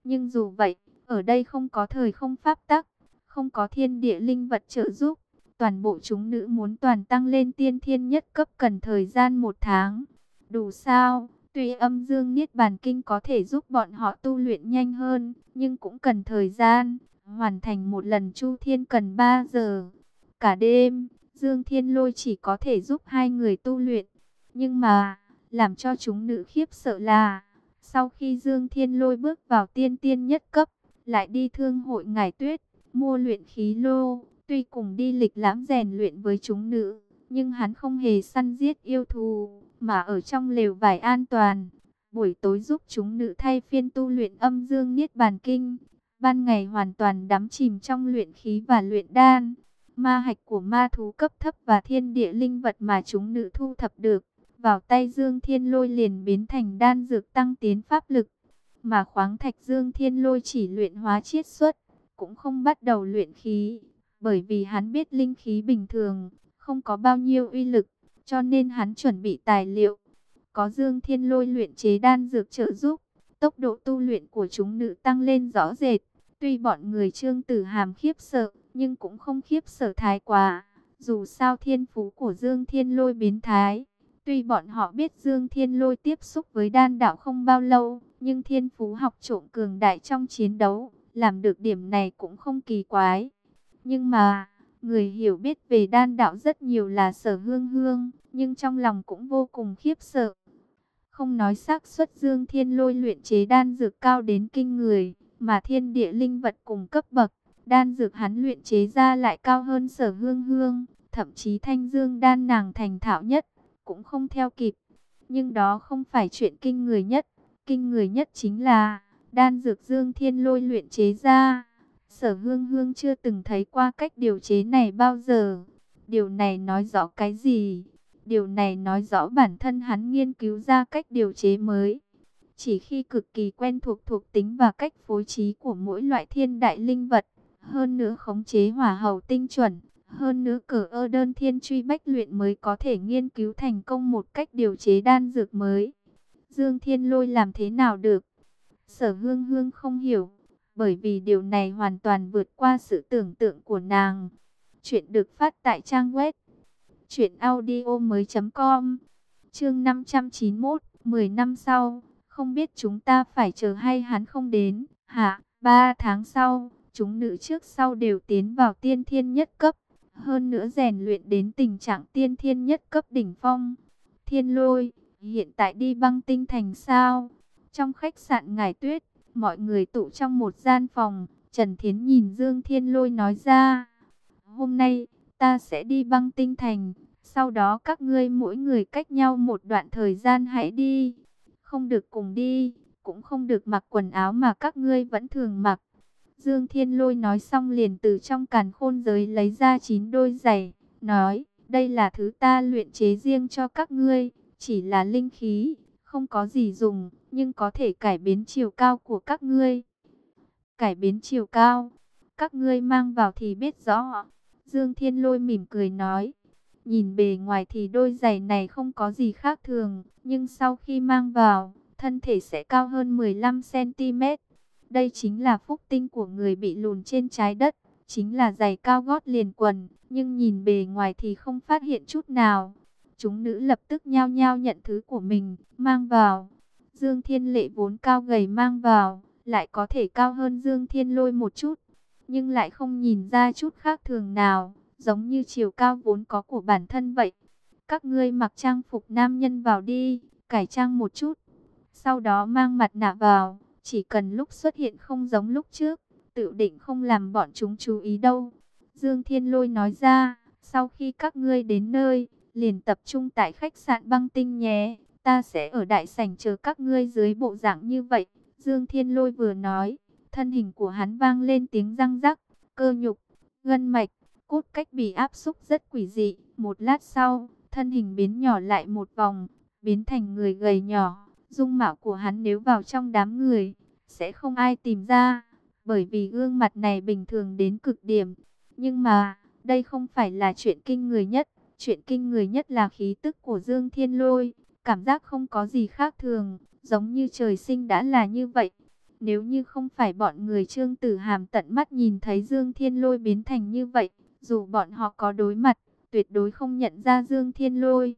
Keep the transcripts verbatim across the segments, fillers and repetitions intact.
Nhưng dù vậy, ở đây không có thời không pháp tắc, không có thiên địa linh vật trợ giúp. Toàn bộ chúng nữ muốn toàn tăng lên tiên thiên nhất cấp cần thời gian một tháng. Đủ sao? Tuy âm dương niết bàn kinh có thể giúp bọn họ tu luyện nhanh hơn, nhưng cũng cần thời gian. Hoàn thành một lần chu thiên cần ba giờ. Cả đêm, Dương Thiên Lôi chỉ có thể giúp hai người tu luyện. Nhưng mà, làm cho chúng nữ khiếp sợ là, sau khi Dương Thiên Lôi bước vào tiên tiên nhất cấp, lại đi thương hội Ngải Tuyết, mua luyện khí lô. Tuy cùng đi lịch lãm rèn luyện với chúng nữ, nhưng hắn không hề săn giết yêu thù, mà ở trong lều vải an toàn. Buổi tối giúp chúng nữ thay phiên tu luyện âm dương niết bàn kinh. Ban ngày hoàn toàn đắm chìm trong luyện khí và luyện đan. Ma hạch của ma thú cấp thấp và thiên địa linh vật mà chúng nữ thu thập được, vào tay Dương Thiên Lôi liền biến thành đan dược tăng tiến pháp lực. Mà khoáng thạch Dương Thiên Lôi chỉ luyện hóa chiết xuất, cũng không bắt đầu luyện khí. Bởi vì hắn biết linh khí bình thường, không có bao nhiêu uy lực, cho nên hắn chuẩn bị tài liệu. Có Dương Thiên Lôi luyện chế đan dược trợ giúp, tốc độ tu luyện của chúng nữ tăng lên rõ rệt. Tuy bọn người Trương Tử Hàm khiếp sợ, nhưng cũng không khiếp sợ thái quá. Dù sao thiên phú của Dương Thiên Lôi biến thái. Tuy bọn họ biết Dương Thiên Lôi tiếp xúc với đan đạo không bao lâu, nhưng thiên phú học trộm cường đại trong chiến đấu, làm được điểm này cũng không kỳ quái. Nhưng mà, người hiểu biết về đan đạo rất nhiều là Sở Hương Hương, nhưng trong lòng cũng vô cùng khiếp sợ. Không nói xác suất Dương Thiên Lôi luyện chế đan dược cao đến kinh người, mà thiên địa linh vật cùng cấp bậc, đan dược hắn luyện chế ra lại cao hơn Sở Hương Hương, thậm chí Thanh Dương đan nàng thành thạo nhất, cũng không theo kịp. Nhưng đó không phải chuyện kinh người nhất, kinh người nhất chính là, đan dược Dương Thiên Lôi luyện chế ra, Sở Hương Hương chưa từng thấy qua cách điều chế này bao giờ. Điều này nói rõ cái gì? Điều này nói rõ bản thân hắn nghiên cứu ra cách điều chế mới. Chỉ khi cực kỳ quen thuộc thuộc tính và cách phối trí của mỗi loại thiên đại linh vật, hơn nữa khống chế hỏa hầu tinh chuẩn, hơn nữa cờ ơ đơn thiên truy bách luyện mới có thể nghiên cứu thành công một cách điều chế đan dược mới. Dương Thiên Lôi làm thế nào được? Sở Hương Hương không hiểu, bởi vì điều này hoàn toàn vượt qua sự tưởng tượng của nàng. Chuyện được phát tại trang web truyện audio mới chấm com. Chương năm trăm chín mươi mốt, mười năm sau, không biết chúng ta phải chờ hay hắn không đến, hả? Ba tháng sau, chúng nữ trước sau đều tiến vào tiên thiên nhất cấp, hơn nữa rèn luyện đến tình trạng tiên thiên nhất cấp đỉnh phong. Thiên Lôi, hiện tại đi Băng Tinh thành sao? Trong khách sạn Ngải Tuyết, mọi người tụ trong một gian phòng, Trần Thiến nhìn Dương Thiên Lôi nói ra, hôm nay, ta sẽ đi Băng Tinh thành, sau đó các ngươi mỗi người cách nhau một đoạn thời gian hãy đi. Không được cùng đi, cũng không được mặc quần áo mà các ngươi vẫn thường mặc. Dương Thiên Lôi nói xong liền từ trong càn khôn giới lấy ra chín đôi giày, nói, đây là thứ ta luyện chế riêng cho các ngươi, chỉ là linh khí, không có gì dùng, nhưng có thể cải biến chiều cao của các ngươi. Cải biến chiều cao, các ngươi mang vào thì biết rõ. Dương Thiên Lôi mỉm cười nói, nhìn bề ngoài thì đôi giày này không có gì khác thường, nhưng sau khi mang vào, thân thể sẽ cao hơn mười lăm xăng ti mét. Đây chính là phúc tinh của người bị lùn trên trái đất, chính là giày cao gót liền quần, nhưng nhìn bề ngoài thì không phát hiện chút nào. Chúng nữ lập tức nhao nhao nhận thứ của mình, mang vào. Dương Thiên Lệ vốn cao gầy mang vào, lại có thể cao hơn Dương Thiên Lôi một chút, nhưng lại không nhìn ra chút khác thường nào, giống như chiều cao vốn có của bản thân vậy. Các ngươi mặc trang phục nam nhân vào đi, cải trang một chút, sau đó mang mặt nạ vào, chỉ cần lúc xuất hiện không giống lúc trước, tự định không làm bọn chúng chú ý đâu. Dương Thiên Lôi nói ra, sau khi các ngươi đến nơi, liền tập trung tại khách sạn Băng Tinh nhé, ta sẽ ở đại sảnh chờ các ngươi dưới bộ dạng như vậy. Dương Thiên Lôi vừa nói, thân hình của hắn vang lên tiếng răng rắc, cơ nhục, gân mạch, cốt cách bị áp xúc rất quỷ dị. Một lát sau, thân hình biến nhỏ lại một vòng, biến thành người gầy nhỏ. Dung mạo của hắn nếu vào trong đám người, sẽ không ai tìm ra, bởi vì gương mặt này bình thường đến cực điểm. Nhưng mà, đây không phải là chuyện kinh người nhất. Chuyện kinh người nhất là khí tức của Dương Thiên Lôi, cảm giác không có gì khác thường, giống như trời sinh đã là như vậy. Nếu như không phải bọn người Trương Tử Hàm tận mắt nhìn thấy Dương Thiên Lôi biến thành như vậy, dù bọn họ có đối mặt, tuyệt đối không nhận ra Dương Thiên Lôi.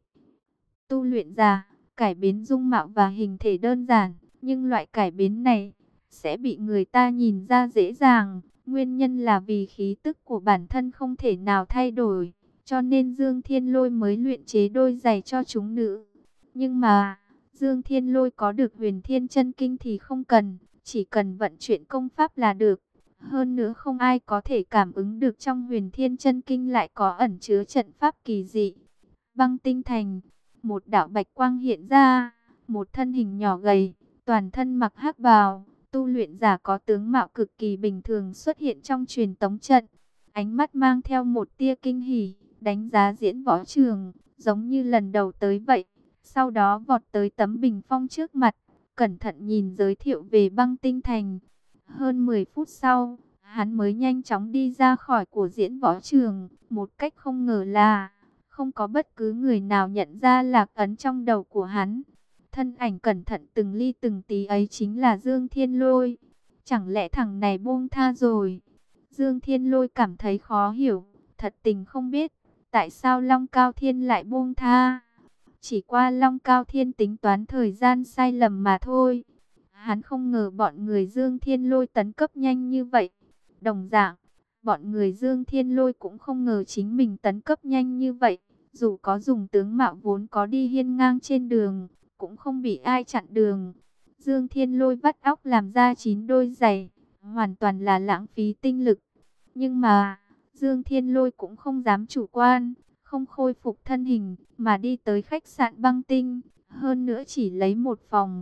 Tu luyện giả, cải biến dung mạo và hình thể đơn giản, nhưng loại cải biến này sẽ bị người ta nhìn ra dễ dàng. Nguyên nhân là vì khí tức của bản thân không thể nào thay đổi, cho nên Dương Thiên Lôi mới luyện chế đôi giày cho chúng nữ. Nhưng mà, Dương Thiên Lôi có được Huyền Thiên Chân Kinh thì không cần, chỉ cần vận chuyển công pháp là được. Hơn nữa không ai có thể cảm ứng được trong Huyền Thiên Chân Kinh lại có ẩn chứa trận pháp kỳ dị. Băng Tinh Thành, một đạo bạch quang hiện ra, một thân hình nhỏ gầy, toàn thân mặc hắc bào, tu luyện giả có tướng mạo cực kỳ bình thường xuất hiện trong truyền tống trận. Ánh mắt mang theo một tia kinh hỉ, đánh giá Diễn Võ Trường, giống như lần đầu tới vậy. Sau đó vọt tới tấm bình phong trước mặt, cẩn thận nhìn giới thiệu về Băng Tinh Thành. Hơn mười phút sau, hắn mới nhanh chóng đi ra khỏi của Diễn Võ Trường, một cách không ngờ là không có bất cứ người nào nhận ra lạc ấn trong đầu của hắn. Thân ảnh cẩn thận từng ly từng tí ấy chính là Dương Thiên Lôi. Chẳng lẽ thằng này buông tha rồi? Dương Thiên Lôi cảm thấy khó hiểu, thật tình không biết tại sao Long Cao Thiên lại buông tha. Chỉ qua Long Cao Thiên tính toán thời gian sai lầm mà thôi. Hắn không ngờ bọn người Dương Thiên Lôi tấn cấp nhanh như vậy. Đồng dạng, bọn người Dương Thiên Lôi cũng không ngờ chính mình tấn cấp nhanh như vậy. Dù có dùng tướng mạo vốn có đi hiên ngang trên đường, cũng không bị ai chặn đường. Dương Thiên Lôi vắt óc làm ra chín đôi giày, hoàn toàn là lãng phí tinh lực. Nhưng mà, Dương Thiên Lôi cũng không dám chủ quan, không khôi phục thân hình, mà đi tới khách sạn Băng Tinh, hơn nữa chỉ lấy một phòng.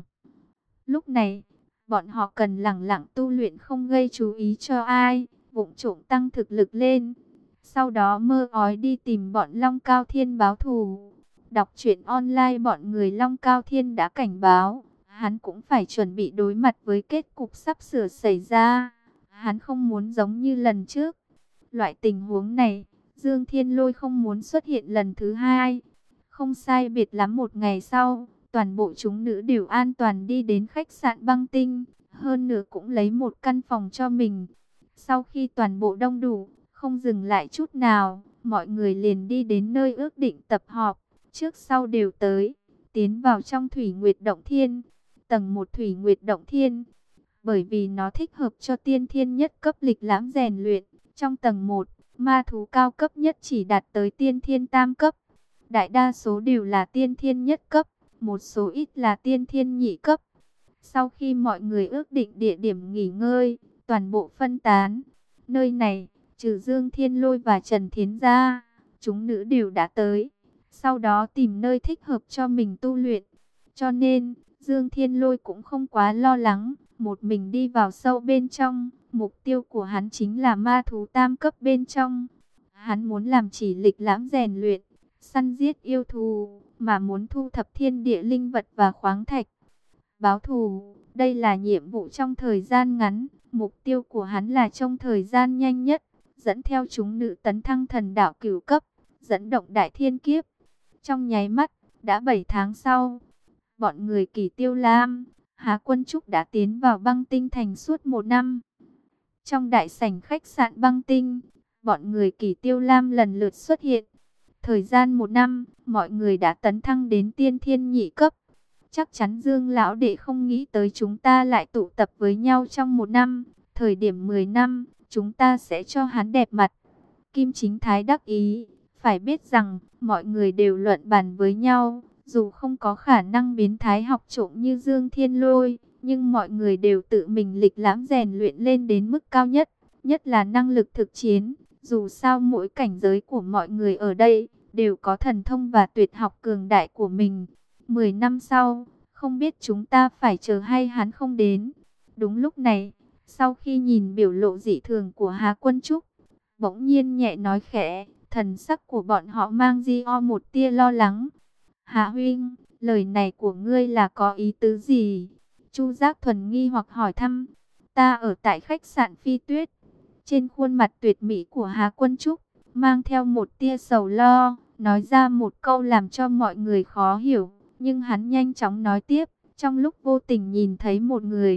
Lúc này, bọn họ cần lẳng lặng tu luyện không gây chú ý cho ai, vụng trộm tăng thực lực lên. Sau đó mơ ói đi tìm bọn Long Cao Thiên báo thù. Đọc truyện online bọn người Long Cao Thiên đã cảnh báo, hắn cũng phải chuẩn bị đối mặt với kết cục sắp sửa xảy ra. Hắn không muốn giống như lần trước. Loại tình huống này, Dương Thiên Lôi không muốn xuất hiện lần thứ hai. Không sai biệt lắm một ngày sau, toàn bộ chúng nữ đều an toàn đi đến khách sạn Băng Tinh, hơn nữa cũng lấy một căn phòng cho mình. Sau khi toàn bộ đông đủ, không dừng lại chút nào, mọi người liền đi đến nơi ước định tập họp, trước sau đều tới, tiến vào trong Thủy Nguyệt Động Thiên, tầng một Thủy Nguyệt Động Thiên. Bởi vì nó thích hợp cho tiên thiên nhất cấp lịch lãm rèn luyện, trong tầng một, ma thú cao cấp nhất chỉ đạt tới tiên thiên tam cấp. Đại đa số đều là tiên thiên nhất cấp, một số ít là tiên thiên nhị cấp. Sau khi mọi người ước định địa điểm nghỉ ngơi, toàn bộ phân tán. Nơi này, trừ Dương Thiên Lôi và Trần Thiến ra, chúng nữ đều đã tới. Sau đó tìm nơi thích hợp cho mình tu luyện. Cho nên, Dương Thiên Lôi cũng không quá lo lắng, một mình đi vào sâu bên trong. Mục tiêu của hắn chính là ma thú tam cấp bên trong. Hắn muốn làm chỉ lịch lãm rèn luyện, săn giết yêu thú, mà muốn thu thập thiên địa linh vật và khoáng thạch. Báo thù, đây là nhiệm vụ trong thời gian ngắn. Mục tiêu của hắn là trong thời gian nhanh nhất, dẫn theo chúng nữ tấn thăng thần đạo cửu cấp, dẫn động đại thiên kiếp. Trong nháy mắt, đã bảy tháng sau, bọn người Kỳ Tiêu Lam, Hà Quân Trúc đã tiến vào Băng Tinh Thành suốt một năm. Trong đại sảnh khách sạn Băng Tinh, bọn người Kỳ Tiêu Lam lần lượt xuất hiện. Thời gian một năm, mọi người đã tấn thăng đến tiên thiên nhị cấp. Chắc chắn Dương lão đệ không nghĩ tới chúng ta lại tụ tập với nhau trong một năm. Thời điểm mười năm, chúng ta sẽ cho hắn đẹp mặt. Kim Chính Thái đắc ý, phải biết rằng mọi người đều luận bàn với nhau. Dù không có khả năng biến thái học trộm như Dương Thiên Lôi, nhưng mọi người đều tự mình lịch lãm rèn luyện lên đến mức cao nhất. Nhất là năng lực thực chiến. Dù sao mỗi cảnh giới của mọi người ở đây đều có thần thông và tuyệt học cường đại của mình. Mười năm sau, không biết chúng ta phải chờ hay hắn không đến. Đúng lúc này, sau khi nhìn biểu lộ dị thường của Hà Quân Trúc, bỗng nhiên nhẹ nói khẽ, thần sắc của bọn họ mang di o một tia lo lắng. Hà huynh, lời này của ngươi là có ý tứ gì? Chu Giác Thuần nghi hoặc hỏi thăm. Ta ở tại khách sạn Phi Tuyết. Trên khuôn mặt tuyệt mỹ của Hà Quân Trúc, mang theo một tia sầu lo, nói ra một câu làm cho mọi người khó hiểu. Nhưng hắn nhanh chóng nói tiếp, trong lúc vô tình nhìn thấy một người,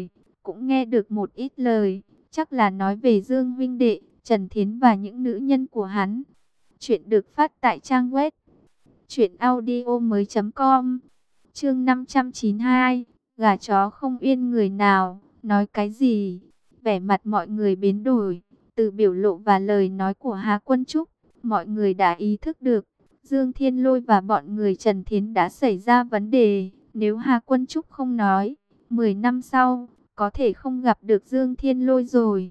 cũng nghe được một ít lời, chắc là nói về Dương huynh đệ, Trần Thiến và những nữ nhân của hắn. Chuyện được phát tại trang web truyện audio mới chấm com. Chương năm trăm chín mươi hai, gà chó không yên người nào, nói cái gì? Vẻ mặt mọi người biến đổi, từ biểu lộ và lời nói của Hà Quân Trúc, mọi người đã ý thức được, Dương Thiên Lôi và bọn người Trần Thiến đã xảy ra vấn đề. Nếu Hà Quân Trúc không nói, mười năm sau, có thể không gặp được Dương Thiên Lôi rồi.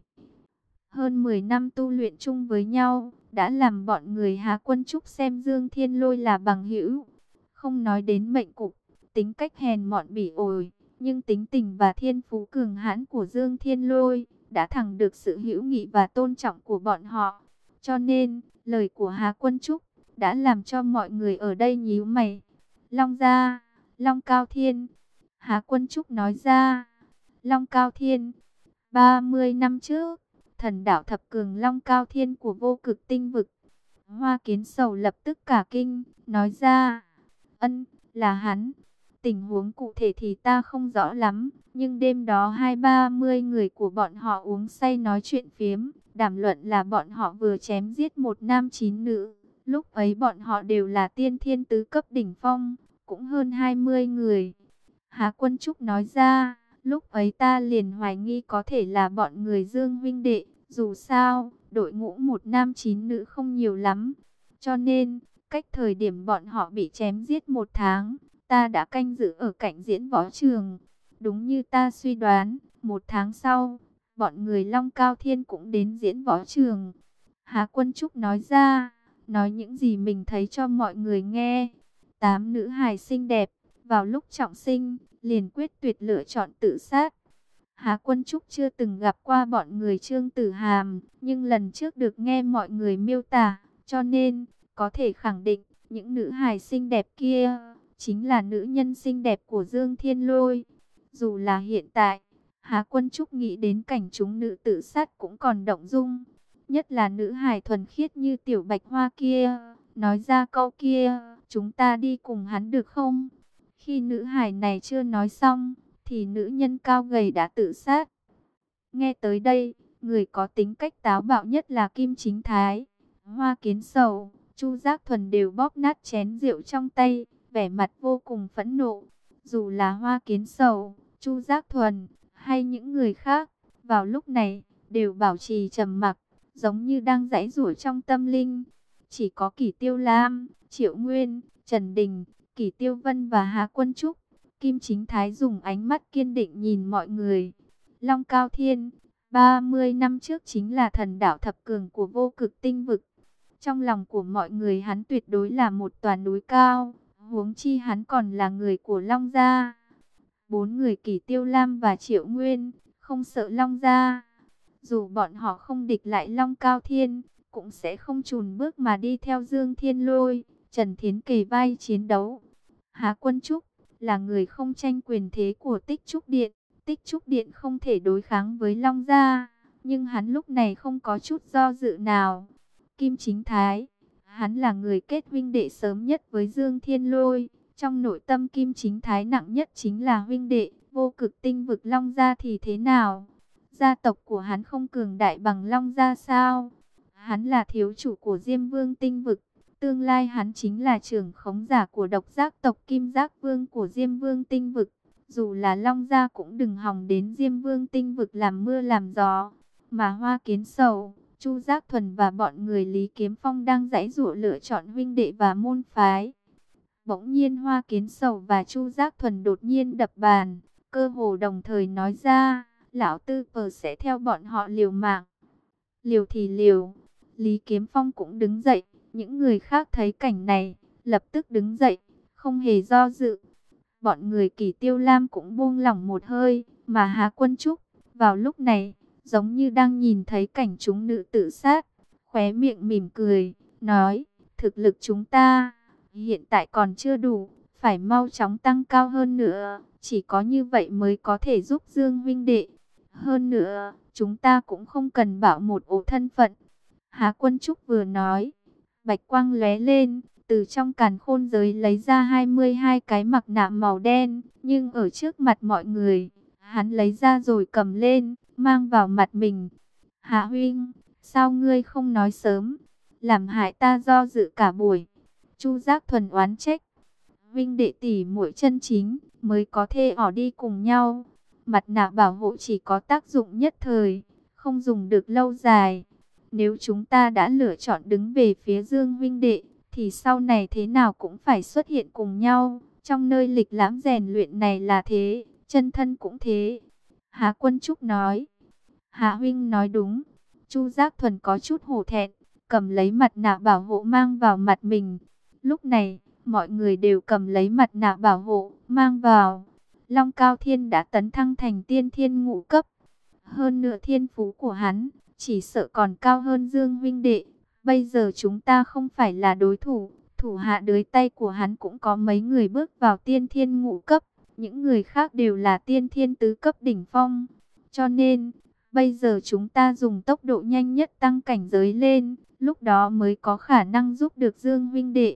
Hơn mười năm tu luyện chung với nhau, đã làm bọn người Hà Quân Trúc xem Dương Thiên Lôi là bằng hữu. Không nói đến mệnh cục, tính cách hèn mọn bỉ ổi, nhưng tính tình và thiên phú cường hãn của Dương Thiên Lôi đã thẳng được sự hữu nghị và tôn trọng của bọn họ. Cho nên, lời của Hà Quân Trúc đã làm cho mọi người ở đây nhíu mày. Long gia, Long Cao Thiên. Hà Quân Trúc nói ra, Long Cao Thiên, ba mươi năm trước, thần đảo thập cường Long Cao Thiên của vô cực tinh vực. Hoa Kiến Sầu lập tức cả kinh, nói ra, ân, là hắn. Tình huống cụ thể thì ta không rõ lắm, nhưng đêm đó hai ba mươi người của bọn họ uống say nói chuyện phiếm, đàm luận là bọn họ vừa chém giết một nam chín nữ. Lúc ấy bọn họ đều là tiên thiên tứ cấp đỉnh phong, cũng hơn hai mươi người. Hà Quân Trúc nói ra, lúc ấy ta liền hoài nghi có thể là bọn người Dương huynh đệ, dù sao, đội ngũ một nam chín nữ không nhiều lắm. Cho nên, cách thời điểm bọn họ bị chém giết một tháng, ta đã canh giữ ở cạnh diễn võ trường. Đúng như ta suy đoán, một tháng sau, bọn người Long Cao Thiên cũng đến diễn võ trường. Hà Quân Trúc nói ra, nói những gì mình thấy cho mọi người nghe. Tám nữ hài xinh đẹp, vào lúc trọng sinh, liền quyết tuyệt lựa chọn tự sát. Hà Quân Trúc chưa từng gặp qua bọn người Trương Tử Hàm, nhưng lần trước được nghe mọi người miêu tả, cho nên có thể khẳng định những nữ hài xinh đẹp kia chính là nữ nhân xinh đẹp của Dương Thiên Lôi. Dù là hiện tại, Hà Quân Trúc nghĩ đến cảnh chúng nữ tự sát cũng còn động dung, nhất là nữ hài thuần khiết như Tiểu Bạch Hoa kia, nói ra câu kia, chúng ta đi cùng hắn được không? Khi nữ hài này chưa nói xong, thì nữ nhân cao gầy đã tự sát. Nghe tới đây, người có tính cách táo bạo nhất là Kim Chính Thái, Hoa Kiến Sầu, Chu Giác Thuần đều bóp nát chén rượu trong tay, vẻ mặt vô cùng phẫn nộ. Dù là Hoa Kiến Sầu, Chu Giác Thuần hay những người khác, vào lúc này đều bảo trì trầm mặc, giống như đang giãy giụa trong tâm linh. Chỉ có Kỷ Tiêu Lam, Triệu Nguyên, Trần Đình, Kỷ Tiêu Vân và Hà Quân Trúc, Kim Chính Thái dùng ánh mắt kiên định nhìn mọi người. Long Cao Thiên, ba mươi năm trước chính là thần đảo thập cường của vô cực tinh vực. Trong lòng của mọi người hắn tuyệt đối là một tòa núi cao, huống chi hắn còn là người của Long gia. Bốn người Kỷ Tiêu Lam và Triệu Nguyên, không sợ Long gia. Dù bọn họ không địch lại Long Cao Thiên, cũng sẽ không chùn bước mà đi theo Dương Thiên Lôi, Trần Thiến kề vai chiến đấu. Hà Quân Trúc là người không tranh quyền thế của Tích Trúc Điện. Tích Trúc Điện không thể đối kháng với Long gia, nhưng hắn lúc này không có chút do dự nào. Kim Chính Thái, hắn là người kết huynh đệ sớm nhất với Dương Thiên Lôi. Trong nội tâm Kim Chính Thái nặng nhất chính là huynh đệ. Vô cực tinh vực Long gia thì thế nào? Gia tộc của hắn không cường đại bằng Long gia sao? Hắn là thiếu chủ của Diêm Vương tinh vực. Tương lai hắn chính là trưởng khống giả của độc giác tộc Kim Giác Vương của Diêm Vương tinh vực. Dù là Long gia cũng đừng hòng đến Diêm Vương tinh vực làm mưa làm gió. Mà Hoa Kiến Sầu, Chu Giác Thuần và bọn người Lý Kiếm Phong đang giãy giụa lựa chọn huynh đệ và môn phái. Bỗng nhiên Hoa Kiến Sầu và Chu Giác Thuần đột nhiên đập bàn, cơ hồ đồng thời nói ra, lão tư pờ sẽ theo bọn họ liều mạng. Liều thì liều. Lý Kiếm Phong cũng đứng dậy, những người khác thấy cảnh này, lập tức đứng dậy, không hề do dự. Bọn người Kỷ Tiêu Lam cũng buông lỏng một hơi, mà Hà Quân Trúc, vào lúc này, giống như đang nhìn thấy cảnh chúng nữ tự sát, khóe miệng mỉm cười, nói, thực lực chúng ta hiện tại còn chưa đủ, phải mau chóng tăng cao hơn nữa, chỉ có như vậy mới có thể giúp Dương huynh đệ. Hơn nữa, chúng ta cũng không cần bảo một ổ thân phận. Hà Quân Trúc vừa nói, bạch quang lóe lên, từ trong càn khôn giới lấy ra hai mươi hai cái mặt nạ màu đen, nhưng ở trước mặt mọi người, Hắn lấy ra rồi cầm lên, mang vào mặt mình. Hạ huynh, sao ngươi không nói sớm, làm hại ta do dự cả buổi. Chu Giác Thuần oán trách. Huynh đệ tỷ muội chân chính mới có thể ở đi cùng nhau. Mặt nạ bảo hộ chỉ có tác dụng nhất thời, không dùng được lâu dài. Nếu chúng ta đã lựa chọn đứng về phía Dương huynh đệ, thì sau này thế nào cũng phải xuất hiện cùng nhau. Trong nơi lịch lãm rèn luyện này là thế, chân thân cũng thế. Hà Quân Trúc nói. Hạ huynh nói đúng. Chu Giác Thuần có chút hổ thẹn, cầm lấy mặt nạ bảo hộ mang vào mặt mình. Lúc này, mọi người đều cầm lấy mặt nạ bảo hộ, mang vào. Long Cao Thiên đã tấn thăng thành tiên thiên ngũ cấp. Hơn nữa thiên phú của hắn, chỉ sợ còn cao hơn Dương huynh đệ. Bây giờ chúng ta không phải là đối thủ. Thủ hạ dưới tay của hắn cũng có mấy người bước vào tiên thiên ngũ cấp. Những người khác đều là tiên thiên tứ cấp đỉnh phong. Cho nên, bây giờ chúng ta dùng tốc độ nhanh nhất tăng cảnh giới lên. Lúc đó mới có khả năng giúp được Dương huynh đệ.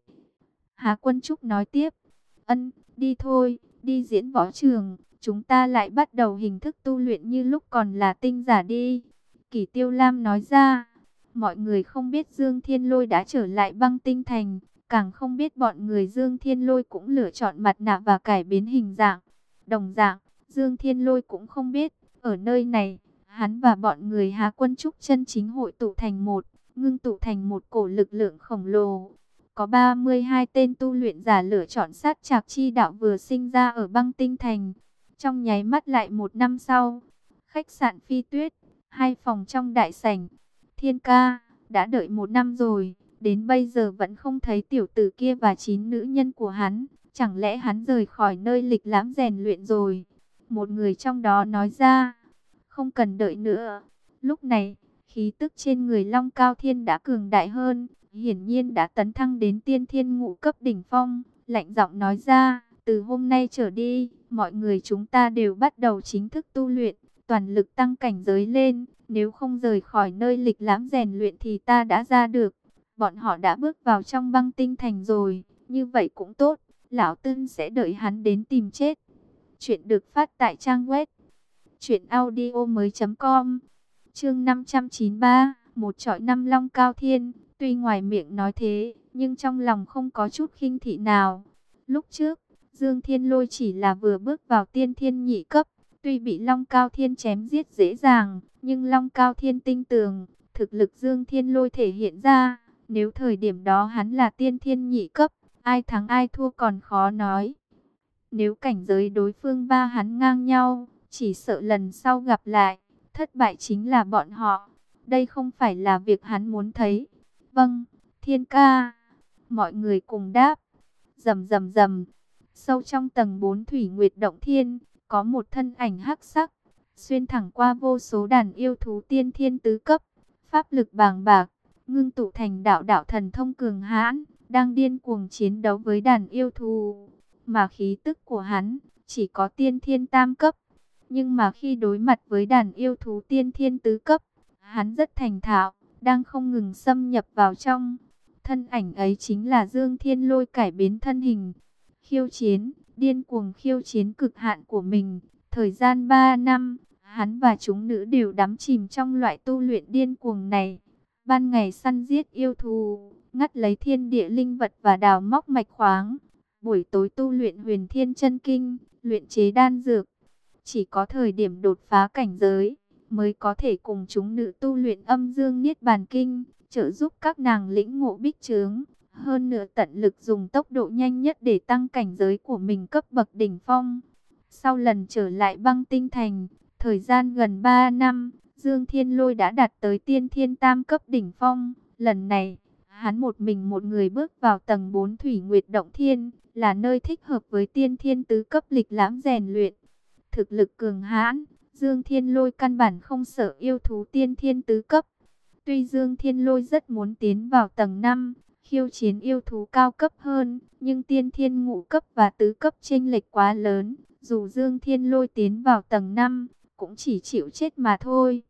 Hà Quân Trúc nói tiếp. Ân, đi thôi, đi diễn võ trường. Chúng ta lại bắt đầu hình thức tu luyện như lúc còn là tinh giả đi. Kỷ Tiêu Lam nói ra. Mọi người không biết Dương Thiên Lôi đã trở lại băng tinh thành. Càng không biết bọn người Dương Thiên Lôi cũng lựa chọn mặt nạ và cải biến hình dạng. Đồng dạng, Dương Thiên Lôi cũng không biết. Ở nơi này, hắn và bọn người Hà Quân Trúc chân chính hội tụ thành một, ngưng tụ thành một cổ lực lượng khổng lồ. Có ba mươi hai tên tu luyện giả lựa chọn sát trạc chi đạo vừa sinh ra ở băng tinh thành. Trong nháy mắt lại một năm sau, khách sạn Phi Tuyết, hai phòng trong đại sảnh. Thiên ca, đã đợi một năm rồi, đến bây giờ vẫn không thấy tiểu tử kia và chín nữ nhân của hắn. Chẳng lẽ hắn rời khỏi nơi lịch lãm rèn luyện rồi? Một người trong đó nói ra, không cần đợi nữa. Lúc này, khí tức trên người Long Cao Thiên đã cường đại hơn, hiển nhiên đã tấn thăng đến tiên thiên ngũ cấp đỉnh phong. Lạnh giọng nói ra, từ hôm nay trở đi, mọi người chúng ta đều bắt đầu chính thức tu luyện, toàn lực tăng cảnh giới lên. Nếu không rời khỏi nơi lịch lãm rèn luyện thì ta đã ra được. Bọn họ đã bước vào trong băng tinh thành rồi, như vậy cũng tốt, lão Tân sẽ đợi hắn đến tìm chết. Chuyện được phát tại trang web truyện audio mới chấm com. Chương năm trăm chín mươi ba, một trọi năm Long Cao Thiên. Tuy ngoài miệng nói thế, nhưng trong lòng không có chút khinh thị nào. Lúc trước, Dương Thiên Lôi chỉ là vừa bước vào tiên thiên nhị cấp. Tuy bị Long Cao Thiên chém giết dễ dàng, nhưng Long Cao Thiên tinh tường, thực lực Dương Thiên Lôi thể hiện ra. Nếu thời điểm đó hắn là tiên thiên nhị cấp, ai thắng ai thua còn khó nói. Nếu cảnh giới đối phương ba hắn ngang nhau, chỉ sợ lần sau gặp lại, thất bại chính là bọn họ. Đây không phải là việc hắn muốn thấy. Vâng, Thiên ca. Mọi người cùng đáp. Rầm rầm rầm. Sâu trong tầng bốn Thủy Nguyệt Động Thiên, có một thân ảnh hắc sắc, xuyên thẳng qua vô số đàn yêu thú tiên thiên tứ cấp. Pháp lực bàng bạc, ngưng tụ thành đạo đạo thần thông cường hãn, đang điên cuồng chiến đấu với đàn yêu thú. Mà khí tức của hắn chỉ có tiên thiên tam cấp. Nhưng mà khi đối mặt với đàn yêu thú tiên thiên tứ cấp, hắn rất thành thạo, đang không ngừng xâm nhập vào trong. Thân ảnh ấy chính là Dương Thiên Lôi cải biến thân hình, khiêu chiến, điên cuồng khiêu chiến cực hạn của mình. Thời gian ba năm, hắn và chúng nữ đều đắm chìm trong loại tu luyện điên cuồng này. Ban ngày săn giết yêu thú, ngắt lấy thiên địa linh vật và đào móc mạch khoáng. Buổi tối tu luyện huyền thiên chân kinh, luyện chế đan dược. Chỉ có thời điểm đột phá cảnh giới, mới có thể cùng chúng nữ tu luyện âm dương niết bàn kinh, trợ giúp các nàng lĩnh ngộ bích chướng. Hơn nữa tận lực dùng tốc độ nhanh nhất để tăng cảnh giới của mình cấp bậc đỉnh phong. Sau lần trở lại băng tinh thành, thời gian gần ba năm, Dương Thiên Lôi đã đạt tới tiên thiên tam cấp đỉnh phong. Lần này, hắn một mình một người bước vào tầng bốn Thủy Nguyệt Động Thiên, là nơi thích hợp với tiên thiên tứ cấp lịch lãm rèn luyện. Thực lực cường hãn, Dương Thiên Lôi căn bản không sợ yêu thú tiên thiên tứ cấp. Tuy Dương Thiên Lôi rất muốn tiến vào tầng năm, khiêu chiến yêu thú cao cấp hơn, nhưng tiên thiên ngũ cấp và tứ cấp chênh lệch quá lớn. Dù Dương Thiên Lôi tiến vào tầng năm, cũng chỉ chịu chết mà thôi.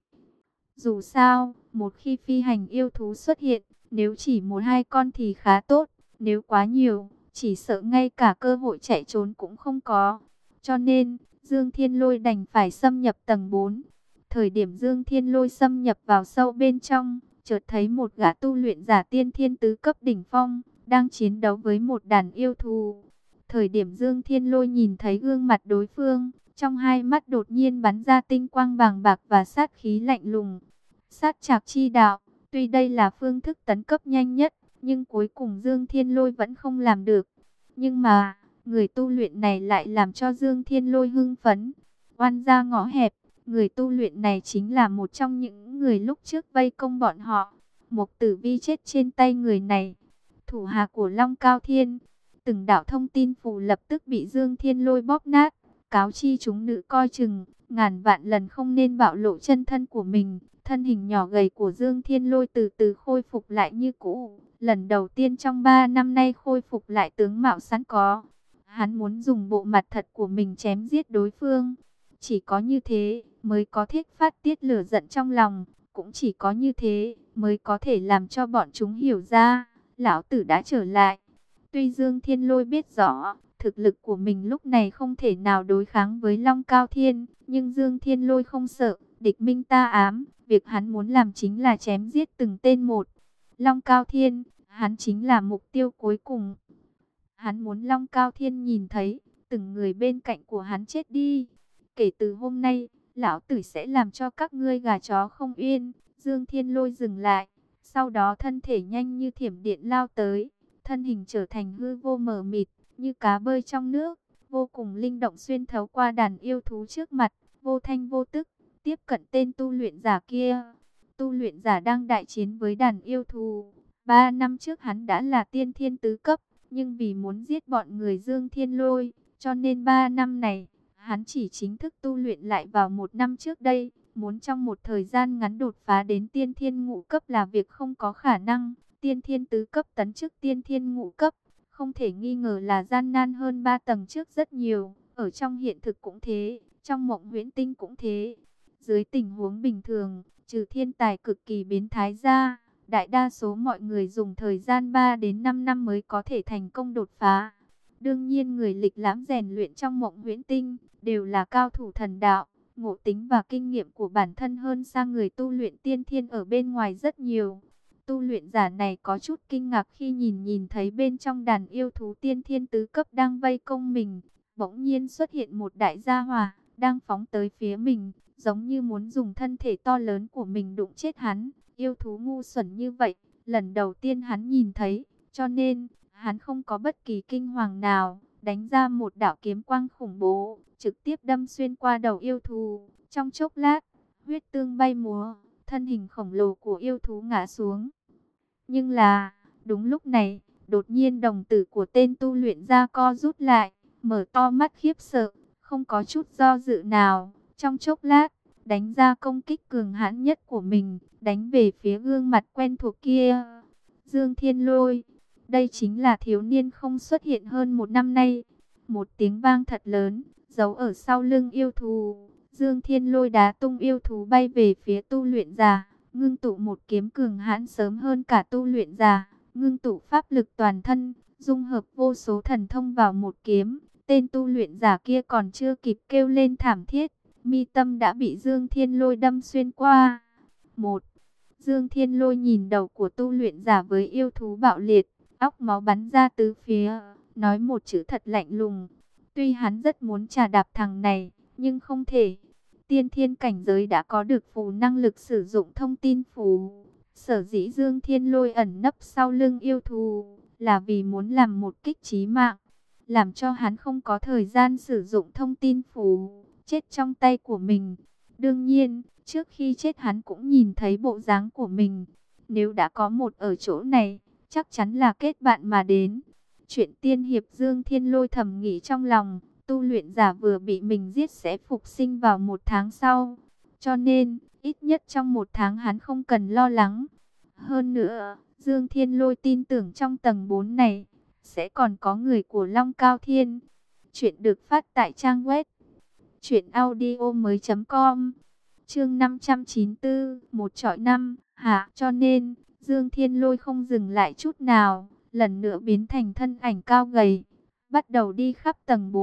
Dù sao, một khi phi hành yêu thú xuất hiện, nếu chỉ một hai con thì khá tốt, nếu quá nhiều, chỉ sợ ngay cả cơ hội chạy trốn cũng không có. Cho nên, Dương Thiên Lôi đành phải xâm nhập tầng bốn. Thời điểm Dương Thiên Lôi xâm nhập vào sâu bên trong, chợt thấy một gã tu luyện giả tiên thiên tứ cấp đỉnh phong, đang chiến đấu với một đàn yêu thú. Thời điểm Dương Thiên Lôi nhìn thấy gương mặt đối phương, trong hai mắt đột nhiên bắn ra tinh quang bàng bạc và sát khí lạnh lùng. Sát trạc chi đạo, tuy đây là phương thức tấn cấp nhanh nhất, nhưng cuối cùng Dương Thiên Lôi vẫn không làm được. Nhưng mà, người tu luyện này lại làm cho Dương Thiên Lôi hưng phấn. Oan ra ngõ hẹp, người tu luyện này chính là một trong những người lúc trước vây công bọn họ. Mục Tử Vi chết trên tay người này. Thủ hạ của Long Cao Thiên, từng đạo thông tin phù lập tức bị Dương Thiên Lôi bóp nát, cáo chi chúng nữ coi chừng, ngàn vạn lần không nên bạo lộ chân thân của mình. Thân hình nhỏ gầy của Dương Thiên Lôi từ từ khôi phục lại như cũ, lần đầu tiên trong ba năm nay khôi phục lại tướng mạo sẵn có. Hắn muốn dùng bộ mặt thật của mình chém giết đối phương. Chỉ có như thế mới có thể phát tiết lửa giận trong lòng, cũng chỉ có như thế mới có thể làm cho bọn chúng hiểu ra, lão tử đã trở lại. Tuy Dương Thiên Lôi biết rõ, thực lực của mình lúc này không thể nào đối kháng với Long Cao Thiên, nhưng Dương Thiên Lôi không sợ, địch minh ta ám, việc hắn muốn làm chính là chém giết từng tên một. Long Cao Thiên, hắn chính là mục tiêu cuối cùng. Hắn muốn Long Cao Thiên nhìn thấy, từng người bên cạnh của hắn chết đi. Kể từ hôm nay, lão tử sẽ làm cho các ngươi gà chó không yên. Dương Thiên Lôi dừng lại, sau đó thân thể nhanh như thiểm điện lao tới. Thân hình trở thành hư vô mờ mịt, như cá bơi trong nước, vô cùng linh động xuyên thấu qua đàn yêu thú trước mặt, vô thanh vô tức, tiếp cận tên tu luyện giả kia. Tu luyện giả đang đại chiến với đàn yêu thú. Ba năm trước hắn đã là tiên thiên tứ cấp, nhưng vì muốn giết bọn người Dương Thiên Lôi, cho nên ba năm này, hắn chỉ chính thức tu luyện lại vào một năm trước đây. Muốn trong một thời gian ngắn đột phá đến tiên thiên ngũ cấp là việc không có khả năng. Tiên thiên tứ cấp tấn chức tiên thiên ngũ cấp, không thể nghi ngờ là gian nan hơn ba tầng trước rất nhiều. Ở trong hiện thực cũng thế, trong mộng huyễn tinh cũng thế. Dưới tình huống bình thường, trừ thiên tài cực kỳ biến thái ra, đại đa số mọi người dùng thời gian ba đến năm năm mới có thể thành công đột phá. Đương nhiên người lịch lãm rèn luyện trong mộng huyễn tinh đều là cao thủ thần đạo, ngộ tính và kinh nghiệm của bản thân hơn xa người tu luyện tiên thiên ở bên ngoài rất nhiều. Tu luyện giả này có chút kinh ngạc khi nhìn nhìn thấy bên trong đàn yêu thú tiên thiên tứ cấp đang vây công mình. Bỗng nhiên xuất hiện một đại gia hỏa, đang phóng tới phía mình, giống như muốn dùng thân thể to lớn của mình đụng chết hắn. Yêu thú ngu xuẩn như vậy, lần đầu tiên hắn nhìn thấy, cho nên, hắn không có bất kỳ kinh hoàng nào, đánh ra một đạo kiếm quang khủng bố, trực tiếp đâm xuyên qua đầu yêu thú. Trong chốc lát, huyết tương bay múa, thân hình khổng lồ của yêu thú ngã xuống. Nhưng là, đúng lúc này, đột nhiên đồng tử của tên tu luyện ra co rút lại, mở to mắt khiếp sợ, không có chút do dự nào. Trong chốc lát, đánh ra công kích cường hãn nhất của mình, đánh về phía gương mặt quen thuộc kia. Dương Thiên Lôi, đây chính là thiếu niên không xuất hiện hơn một năm nay. Một tiếng vang thật lớn, giấu ở sau lưng yêu thú. Dương Thiên Lôi đá tung yêu thú bay về phía tu luyện giả, ngưng tụ một kiếm cường hãn sớm hơn cả tu luyện giả, ngưng tụ pháp lực toàn thân, dung hợp vô số thần thông vào một kiếm. Tên tu luyện giả kia còn chưa kịp kêu lên thảm thiết, mi tâm đã bị Dương Thiên Lôi đâm xuyên qua. Một, Dương Thiên Lôi nhìn đầu của tu luyện giả với yêu thú bạo liệt, óc máu bắn ra tứ phía, nói một chữ thật lạnh lùng. Tuy hắn rất muốn trà đạp thằng này, nhưng không thể. Tiên thiên cảnh giới đã có được phù năng lực sử dụng thông tin phù. Sở dĩ Dương Thiên Lôi ẩn nấp sau lưng yêu thú, là vì muốn làm một kích chí mạng, làm cho hắn không có thời gian sử dụng thông tin phù, chết trong tay của mình. Đương nhiên, trước khi chết hắn cũng nhìn thấy bộ dáng của mình. Nếu đã có một ở chỗ này, chắc chắn là kết bạn mà đến. Chuyện tiên hiệp Dương Thiên Lôi thầm nghĩ trong lòng, tu luyện giả vừa bị mình giết sẽ phục sinh vào một tháng sau. Cho nên, ít nhất trong một tháng hắn không cần lo lắng. Hơn nữa, Dương Thiên Lôi tin tưởng trong tầng bốn này, sẽ còn có người của Long Cao Thiên. Chuyện được phát tại trang web truyện audio mới chấm com. Chương năm trăm chín mươi tư, một trọi năm, hả? Cho nên, Dương Thiên Lôi không dừng lại chút nào, lần nữa biến thành thân ảnh cao gầy, bắt đầu đi khắp tầng bốn,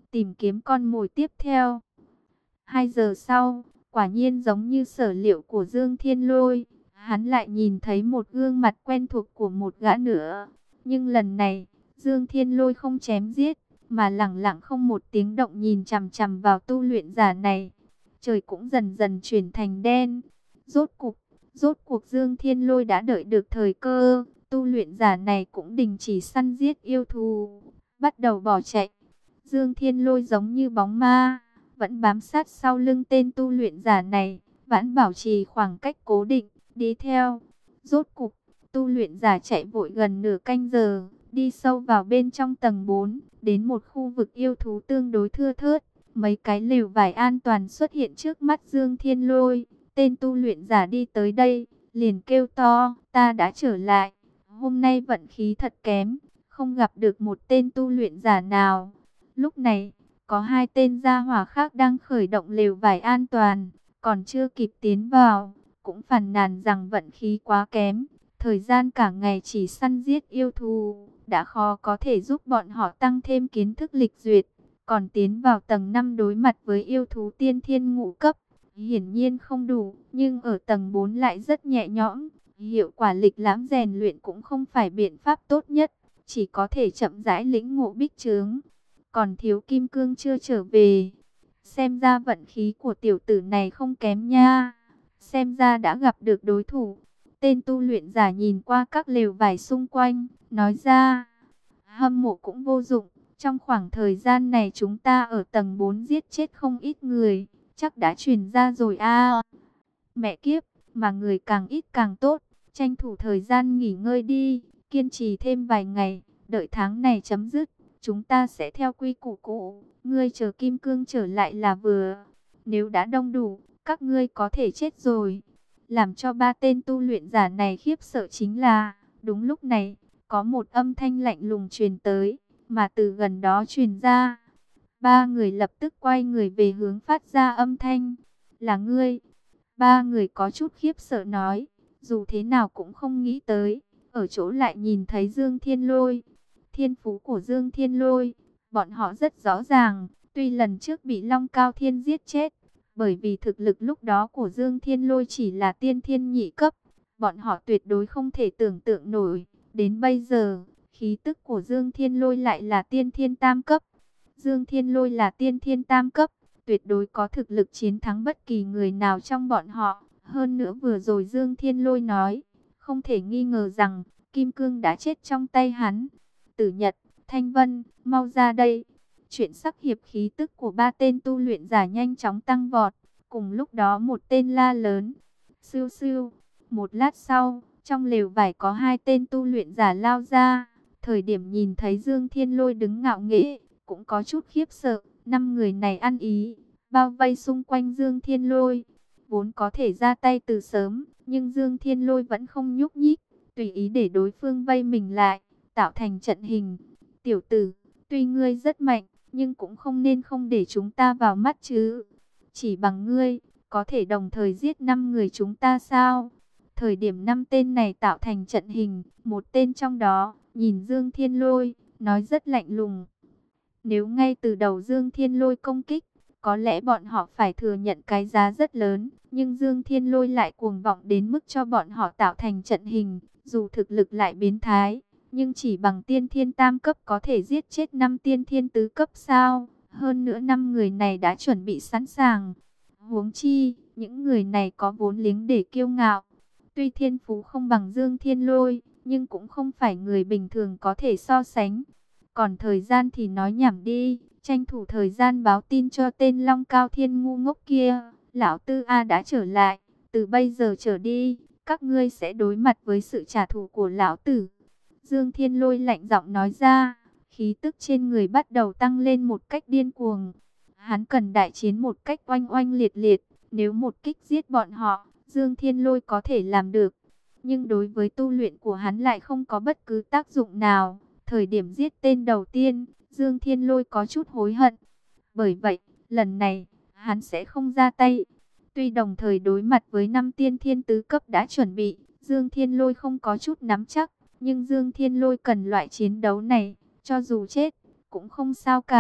tìm kiếm con mồi tiếp theo. Hai giờ sau, quả nhiên giống như sở liệu của Dương Thiên Lôi, hắn lại nhìn thấy một gương mặt quen thuộc của một gã nữa. Nhưng lần này, Dương Thiên Lôi không chém giết, mà lẳng lặng không một tiếng động nhìn chằm chằm vào tu luyện giả này. Trời cũng dần dần chuyển thành đen. Rốt cục, rốt cuộc Dương Thiên Lôi đã đợi được thời cơ, tu luyện giả này cũng đình chỉ săn giết yêu thú, bắt đầu bỏ chạy. Dương Thiên Lôi giống như bóng ma, vẫn bám sát sau lưng tên tu luyện giả này, vẫn bảo trì khoảng cách cố định, đi theo. Rốt cục, tu luyện giả chạy vội gần nửa canh giờ, đi sâu vào bên trong tầng bốn, đến một khu vực yêu thú tương đối thưa thớt. Mấy cái lều vải an toàn xuất hiện trước mắt Dương Thiên Lôi. Tên tu luyện giả đi tới đây, liền kêu to, ta đã trở lại. Hôm nay vận khí thật kém, không gặp được một tên tu luyện giả nào. Lúc này, có hai tên gia hỏa khác đang khởi động lều vải an toàn, còn chưa kịp tiến vào, cũng phàn nàn rằng vận khí quá kém. Thời gian cả ngày chỉ săn giết yêu thú, đã khó có thể giúp bọn họ tăng thêm kiến thức lịch duyệt. Còn tiến vào tầng năm đối mặt với yêu thú tiên thiên ngũ cấp, hiển nhiên không đủ, nhưng ở tầng bốn lại rất nhẹ nhõm. Hiệu quả lịch lãm rèn luyện cũng không phải biện pháp tốt nhất, chỉ có thể chậm rãi lĩnh ngộ bích chướng. Còn thiếu kim cương chưa trở về, xem ra vận khí của tiểu tử này không kém nha. Xem ra đã gặp được đối thủ. Tên tu luyện giả nhìn qua các lều vải xung quanh, nói ra, hâm mộ cũng vô dụng. Trong khoảng thời gian này chúng ta ở tầng bốn giết chết không ít người, chắc đã truyền ra rồi a. Mẹ kiếp, mà người càng ít càng tốt, tranh thủ thời gian nghỉ ngơi đi, kiên trì thêm vài ngày, đợi tháng này chấm dứt, chúng ta sẽ theo quy củ cũ, ngươi chờ kim cương trở lại là vừa. Nếu đã đông đủ, các ngươi có thể chết rồi. Làm cho ba tên tu luyện giả này khiếp sợ chính là, đúng lúc này, có một âm thanh lạnh lùng truyền tới, mà từ gần đó truyền ra. Ba người lập tức quay người về hướng phát ra âm thanh. Là ngươi. Ba người có chút khiếp sợ nói, dù thế nào cũng không nghĩ tới, ở chỗ lại nhìn thấy Dương Thiên Lôi. Thiên phú của Dương Thiên Lôi, bọn họ rất rõ ràng, tuy lần trước bị Long Cao Thiên giết chết, bởi vì thực lực lúc đó của Dương Thiên Lôi chỉ là tiên thiên nhị cấp, bọn họ tuyệt đối không thể tưởng tượng nổi. Đến bây giờ, khí tức của Dương Thiên Lôi lại là tiên thiên tam cấp. Dương Thiên Lôi là tiên thiên tam cấp, tuyệt đối có thực lực chiến thắng bất kỳ người nào trong bọn họ. Hơn nữa vừa rồi Dương Thiên Lôi nói, không thể nghi ngờ rằng Kim Cương đã chết trong tay hắn. Tử Nhật, Thanh Vân, mau ra đây. Chuyện sắc hiệp khí tức của ba tên tu luyện giả nhanh chóng tăng vọt. Cùng lúc đó một tên la lớn, sưu sưu. Một lát sau, trong lều vải có hai tên tu luyện giả lao ra. Thời điểm nhìn thấy Dương Thiên Lôi đứng ngạo nghễ, cũng có chút khiếp sợ. Năm người này ăn ý, bao vây xung quanh Dương Thiên Lôi. Vốn có thể ra tay từ sớm, nhưng Dương Thiên Lôi vẫn không nhúc nhích, tùy ý để đối phương vây mình lại, tạo thành trận hình. Tiểu tử, tuy ngươi rất mạnh, nhưng cũng không nên không để chúng ta vào mắt chứ. Chỉ bằng ngươi, có thể đồng thời giết năm người chúng ta sao? Thời điểm năm tên này tạo thành trận hình, một tên trong đó, nhìn Dương Thiên Lôi, nói rất lạnh lùng. Nếu ngay từ đầu Dương Thiên Lôi công kích, có lẽ bọn họ phải thừa nhận cái giá rất lớn. Nhưng Dương Thiên Lôi lại cuồng vọng đến mức cho bọn họ tạo thành trận hình. Dù thực lực lại biến thái, nhưng chỉ bằng tiên thiên tam cấp có thể giết chết năm tiên thiên tứ cấp sao? Hơn nữa năm người này đã chuẩn bị sẵn sàng. Huống chi, những người này có vốn liếng để kiêu ngạo. Tuy thiên phú không bằng Dương Thiên Lôi, nhưng cũng không phải người bình thường có thể so sánh. Còn thời gian thì nói nhảm đi, tranh thủ thời gian báo tin cho tên Long Cao Thiên ngu ngốc kia. Lão Tư A đã trở lại, từ bây giờ trở đi, các ngươi sẽ đối mặt với sự trả thù của lão tử. Dương Thiên Lôi lạnh giọng nói ra, khí tức trên người bắt đầu tăng lên một cách điên cuồng. Hắn cần đại chiến một cách oanh oanh liệt liệt, nếu một kích giết bọn họ, Dương Thiên Lôi có thể làm được. Nhưng đối với tu luyện của hắn lại không có bất cứ tác dụng nào. Thời điểm giết tên đầu tiên, Dương Thiên Lôi có chút hối hận. Bởi vậy, lần này, hắn sẽ không ra tay. Tuy đồng thời đối mặt với năm tiên thiên tứ cấp đã chuẩn bị, Dương Thiên Lôi không có chút nắm chắc. Nhưng Dương Thiên Lôi cần loại chiến đấu này, cho dù chết, cũng không sao cả.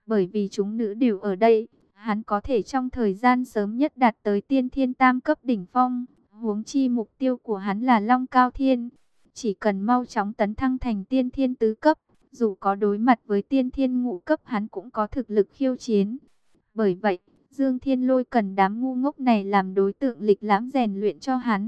Bởi vì chúng nữ đều ở đây, hắn có thể trong thời gian sớm nhất đạt tới tiên thiên tam cấp đỉnh phong. Huống chi mục tiêu của hắn là Long Cao Thiên. Chỉ cần mau chóng tấn thăng thành tiên thiên tứ cấp, dù có đối mặt với tiên thiên ngũ cấp hắn cũng có thực lực khiêu chiến. Bởi vậy, Dương Thiên Lôi cần đám ngu ngốc này làm đối tượng lịch lãm rèn luyện cho hắn.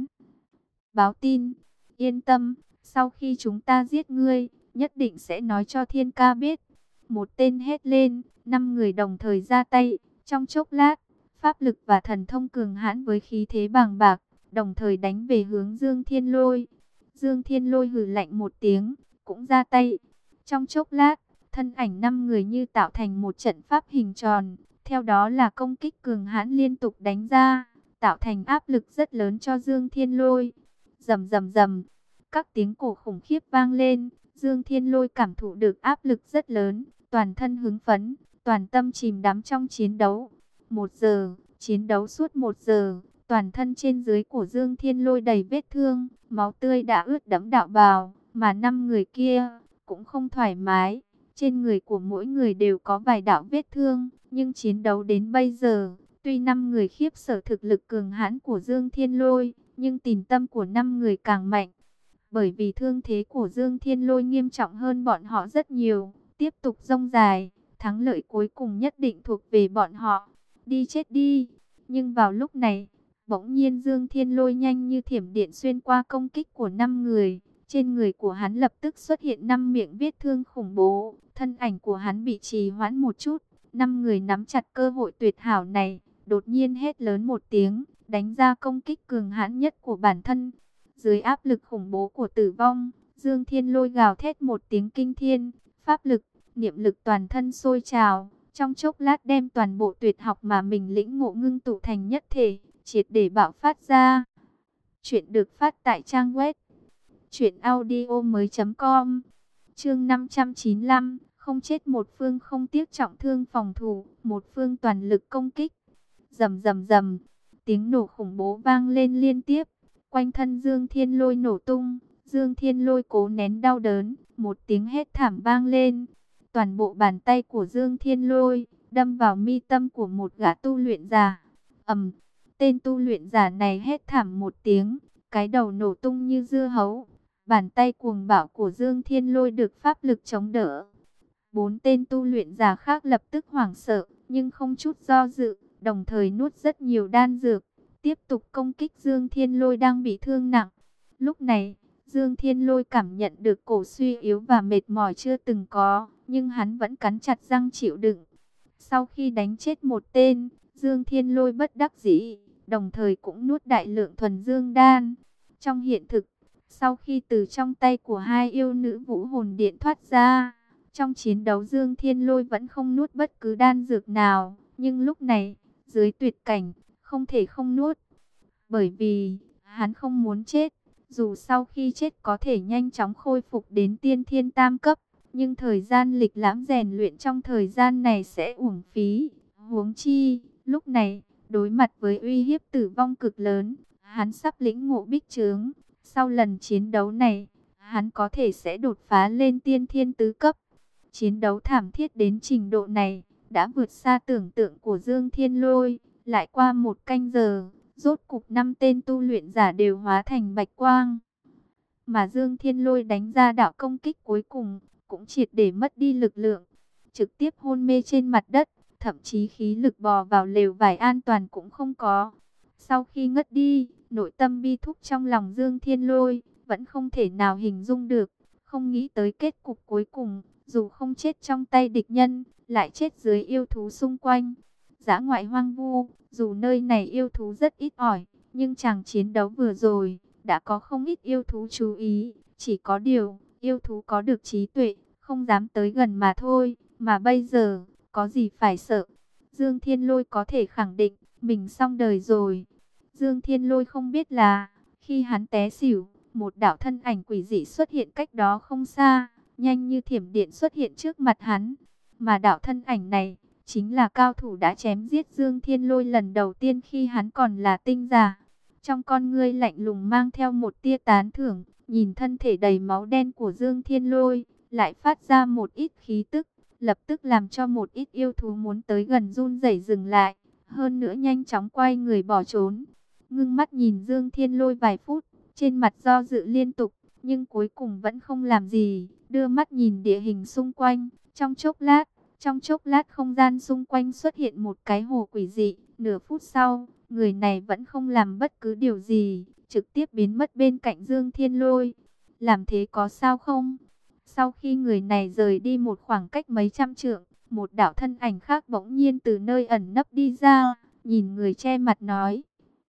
Báo tin, yên tâm, sau khi chúng ta giết ngươi, nhất định sẽ nói cho Thiên Ca biết. Một tên hét lên, năm người đồng thời ra tay, trong chốc lát, pháp lực và thần thông cường hãn với khí thế bàng bạc, đồng thời đánh về hướng Dương Thiên Lôi. Dương Thiên Lôi hừ lạnh một tiếng, cũng ra tay. Trong chốc lát, thân ảnh năm người như tạo thành một trận pháp hình tròn, theo đó là công kích cường hãn liên tục đánh ra, tạo thành áp lực rất lớn cho Dương Thiên Lôi. Rầm rầm rầm, các tiếng cổ khủng khiếp vang lên, Dương Thiên Lôi cảm thụ được áp lực rất lớn, toàn thân hứng phấn, toàn tâm chìm đắm trong chiến đấu. Một giờ, chiến đấu suốt một giờ, toàn thân trên dưới của Dương Thiên Lôi đầy vết thương, máu tươi đã ướt đẫm đạo bào, mà năm người kia cũng không thoải mái. Trên người của mỗi người đều có vài đạo vết thương, nhưng chiến đấu đến bây giờ, tuy năm người khiếp sợ thực lực cường hãn của Dương Thiên Lôi, nhưng tình tâm của năm người càng mạnh. Bởi vì thương thế của Dương Thiên Lôi nghiêm trọng hơn bọn họ rất nhiều, tiếp tục rông dài, thắng lợi cuối cùng nhất định thuộc về bọn họ. Đi chết đi! Nhưng vào lúc này, bỗng nhiên Dương Thiên Lôi nhanh như thiểm điện xuyên qua công kích của năm người. Trên người của hắn lập tức xuất hiện năm miệng vết thương khủng bố, thân ảnh của hắn bị trì hoãn một chút. Năm người nắm chặt cơ hội tuyệt hảo này, đột nhiên hét lớn một tiếng, đánh ra công kích cường hãn nhất của bản thân. Dưới áp lực khủng bố của tử vong, Dương Thiên Lôi gào thét một tiếng kinh thiên, pháp lực, niệm lực toàn thân sôi trào, trong chốc lát đem toàn bộ tuyệt học mà mình lĩnh ngộ ngưng tụ thành nhất thể, triệt để bạo phát ra. Chuyện được phát tại trang web truyện audio mới chấm com. Chương năm trăm chín mươi lăm, không chết một phương không tiếc trọng thương phòng thủ, một phương toàn lực công kích. Rầm rầm rầm, tiếng nổ khủng bố vang lên liên tiếp, quanh thân Dương Thiên Lôi nổ tung. Dương Thiên Lôi cố nén đau đớn, một tiếng hét thảm vang lên. Toàn bộ bàn tay của Dương Thiên Lôi đâm vào mi tâm của một gã tu luyện giả. Ầm, tên tu luyện giả này hét thảm một tiếng, cái đầu nổ tung như dưa hấu. Bàn tay cuồng bạo của Dương Thiên Lôi được pháp lực chống đỡ. Bốn tên tu luyện giả khác lập tức hoảng sợ, nhưng không chút do dự, đồng thời nuốt rất nhiều đan dược, tiếp tục công kích Dương Thiên Lôi đang bị thương nặng. Lúc này, Dương Thiên Lôi cảm nhận được cổ suy yếu và mệt mỏi chưa từng có, nhưng hắn vẫn cắn chặt răng chịu đựng. Sau khi đánh chết một tên, Dương Thiên Lôi bất đắc dĩ, đồng thời cũng nuốt đại lượng thuần dương đan. Trong hiện thực, sau khi từ trong tay của hai yêu nữ vũ hồn điện thoát ra, trong chiến đấu Dương Thiên Lôi vẫn không nuốt bất cứ đan dược nào. Nhưng lúc này, dưới tuyệt cảnh, không thể không nuốt. Bởi vì, hắn không muốn chết. Dù sau khi chết có thể nhanh chóng khôi phục đến tiên thiên tam cấp, nhưng thời gian lịch lãm rèn luyện trong thời gian này sẽ uổng phí. Huống chi, lúc này, đối mặt với uy hiếp tử vong cực lớn, hắn sắp lĩnh ngộ bích trướng. Sau lần chiến đấu này, hắn có thể sẽ đột phá lên tiên thiên tứ cấp. Chiến đấu thảm thiết đến trình độ này, đã vượt xa tưởng tượng của Dương Thiên Lôi. Lại qua một canh giờ, rốt cục năm tên tu luyện giả đều hóa thành bạch quang. Mà Dương Thiên Lôi đánh ra đạo công kích cuối cùng, cũng triệt để mất đi lực lượng. Trực tiếp hôn mê trên mặt đất, thậm chí khí lực bò vào lều vải an toàn cũng không có. Sau khi ngất đi, nội tâm bi thúc trong lòng Dương Thiên Lôi, vẫn không thể nào hình dung được. Không nghĩ tới kết cục cuối cùng, dù không chết trong tay địch nhân, lại chết dưới yêu thú xung quanh. Dã ngoại hoang vu, dù nơi này yêu thú rất ít ỏi, nhưng chàng chiến đấu vừa rồi, đã có không ít yêu thú chú ý. Chỉ có điều, yêu thú có được trí tuệ, không dám tới gần mà thôi. Mà bây giờ, có gì phải sợ? Dương Thiên Lôi có thể khẳng định, mình xong đời rồi. Dương Thiên Lôi không biết là, khi hắn té xỉu, một đạo thân ảnh quỷ dị xuất hiện cách đó không xa, nhanh như thiểm điện xuất hiện trước mặt hắn. Mà đạo thân ảnh này, chính là cao thủ đã chém giết Dương Thiên Lôi lần đầu tiên khi hắn còn là tinh giả. Trong con ngươi lạnh lùng mang theo một tia tán thưởng, nhìn thân thể đầy máu đen của Dương Thiên Lôi, lại phát ra một ít khí tức, lập tức làm cho một ít yêu thú muốn tới gần run rẩy dừng lại, hơn nữa nhanh chóng quay người bỏ trốn. Ngưng mắt nhìn Dương Thiên Lôi vài phút, trên mặt do dự liên tục, nhưng cuối cùng vẫn không làm gì, đưa mắt nhìn địa hình xung quanh. Trong chốc lát, trong chốc lát không gian xung quanh xuất hiện một cái hồ quỷ dị. Nửa phút sau, người này vẫn không làm bất cứ điều gì, trực tiếp biến mất bên cạnh Dương Thiên Lôi. Làm thế có sao không? Sau khi người này rời đi một khoảng cách mấy trăm trượng, một đạo thân ảnh khác bỗng nhiên từ nơi ẩn nấp đi ra, nhìn người che mặt nói.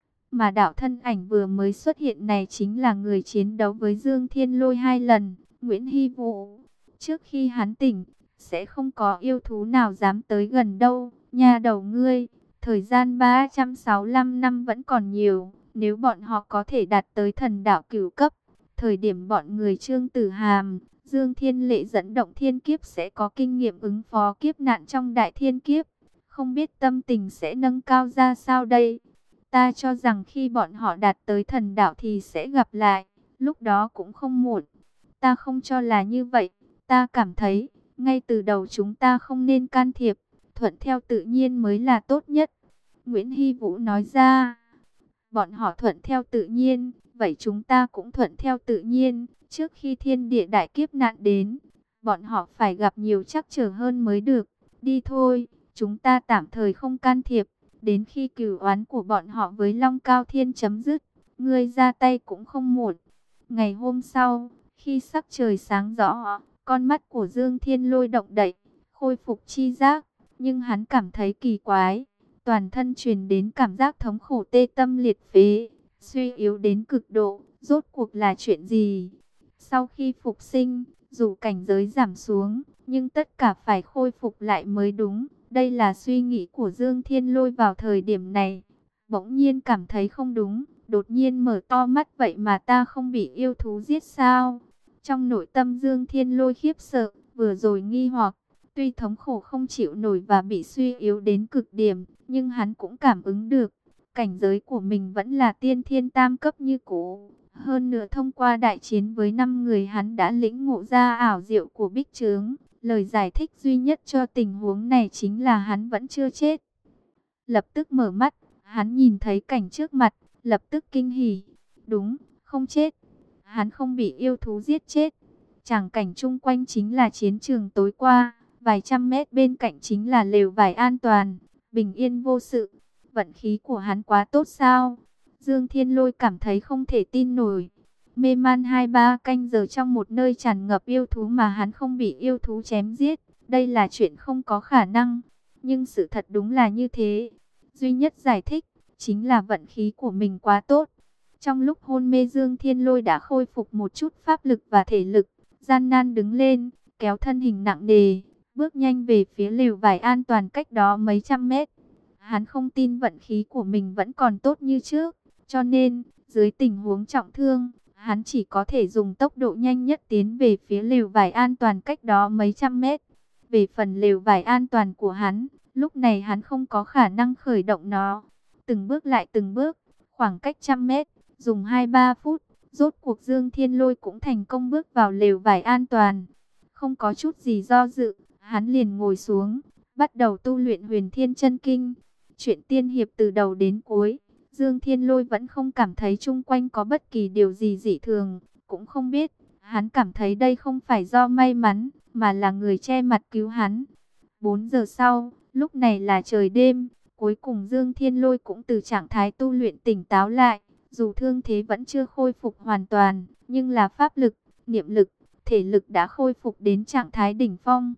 Mà đạo thân ảnh vừa mới xuất hiện này chính là người chiến đấu với Dương Thiên Lôi hai lần, Nguyễn Hy Vũ. Trước khi hắn tỉnh, sẽ không có yêu thú nào dám tới gần đâu, nha đầu ngươi. Thời gian ba trăm sáu mươi lăm năm vẫn còn nhiều, nếu bọn họ có thể đạt tới thần đạo cửu cấp, thời điểm bọn người Trương Tử Hàm, Dương Thiên Lệ dẫn động thiên kiếp sẽ có kinh nghiệm ứng phó kiếp nạn trong đại thiên kiếp. Không biết tâm tình sẽ nâng cao ra sao đây? Ta cho rằng khi bọn họ đạt tới thần đạo thì sẽ gặp lại, lúc đó cũng không muộn. Ta không cho là như vậy, ta cảm thấy, ngay từ đầu chúng ta không nên can thiệp, thuận theo tự nhiên mới là tốt nhất. Nguyễn Hy Vũ nói ra, bọn họ thuận theo tự nhiên, vậy chúng ta cũng thuận theo tự nhiên. Trước khi thiên địa đại kiếp nạn đến, bọn họ phải gặp nhiều trắc trở hơn mới được. Đi thôi, chúng ta tạm thời không can thiệp, đến khi cửu oán của bọn họ với Long Cao Thiên chấm dứt, ngươi ra tay cũng không muộn. Ngày hôm sau, khi sắc trời sáng rõ, con mắt của Dương Thiên Lôi động đậy, khôi phục chi giác, nhưng hắn cảm thấy kỳ quái, toàn thân truyền đến cảm giác thống khổ tê tâm liệt phế, suy yếu đến cực độ, rốt cuộc là chuyện gì? Sau khi phục sinh, dù cảnh giới giảm xuống, nhưng tất cả phải khôi phục lại mới đúng. Đây là suy nghĩ của Dương Thiên Lôi vào thời điểm này. Bỗng nhiên cảm thấy không đúng, đột nhiên mở to mắt, vậy mà ta không bị yêu thú giết sao? Trong nội tâm Dương Thiên Lôi khiếp sợ, vừa rồi nghi hoặc, tuy thống khổ không chịu nổi và bị suy yếu đến cực điểm, nhưng hắn cũng cảm ứng được, cảnh giới của mình vẫn là tiên thiên tam cấp như cũ. Hơn nữa thông qua đại chiến với năm người, hắn đã lĩnh ngộ ra ảo diệu của bích trướng. Lời giải thích duy nhất cho tình huống này chính là hắn vẫn chưa chết. Lập tức mở mắt, hắn nhìn thấy cảnh trước mặt, lập tức kinh hỉ. Đúng, không chết. Hắn không bị yêu thú giết chết. Tràng cảnh chung quanh chính là chiến trường tối qua, vài trăm mét bên cạnh chính là lều vải an toàn, bình yên vô sự. Vận khí của hắn quá tốt sao? Dương Thiên Lôi cảm thấy không thể tin nổi. Mê man hai ba canh giờ trong một nơi tràn ngập yêu thú mà hắn không bị yêu thú chém giết, đây là chuyện không có khả năng. Nhưng sự thật đúng là như thế. Duy nhất giải thích chính là vận khí của mình quá tốt. Trong lúc hôn mê, Dương Thiên Lôi đã khôi phục một chút pháp lực và thể lực, gian nan đứng lên, kéo thân hình nặng nề, bước nhanh về phía lều vải an toàn cách đó mấy trăm mét. Hắn không tin vận khí của mình vẫn còn tốt như trước, cho nên dưới tình huống trọng thương, hắn chỉ có thể dùng tốc độ nhanh nhất tiến về phía lều vải an toàn cách đó mấy trăm mét. Về phần lều vải an toàn của hắn, lúc này hắn không có khả năng khởi động nó. Từng bước lại từng bước, khoảng cách trăm mét, dùng hai ba phút, rốt cuộc Dương Thiên Lôi cũng thành công bước vào lều vải an toàn. Không có chút gì do dự, hắn liền ngồi xuống, bắt đầu tu luyện Huyền Thiên Chân Kinh. Chuyện tiên hiệp từ đầu đến cuối, Dương Thiên Lôi vẫn không cảm thấy chung quanh có bất kỳ điều gì dị thường, cũng không biết, hắn cảm thấy đây không phải do may mắn, mà là người che mặt cứu hắn. Bốn giờ sau, lúc này là trời đêm, cuối cùng Dương Thiên Lôi cũng từ trạng thái tu luyện tỉnh táo lại, dù thương thế vẫn chưa khôi phục hoàn toàn, nhưng là pháp lực, niệm lực, thể lực đã khôi phục đến trạng thái đỉnh phong.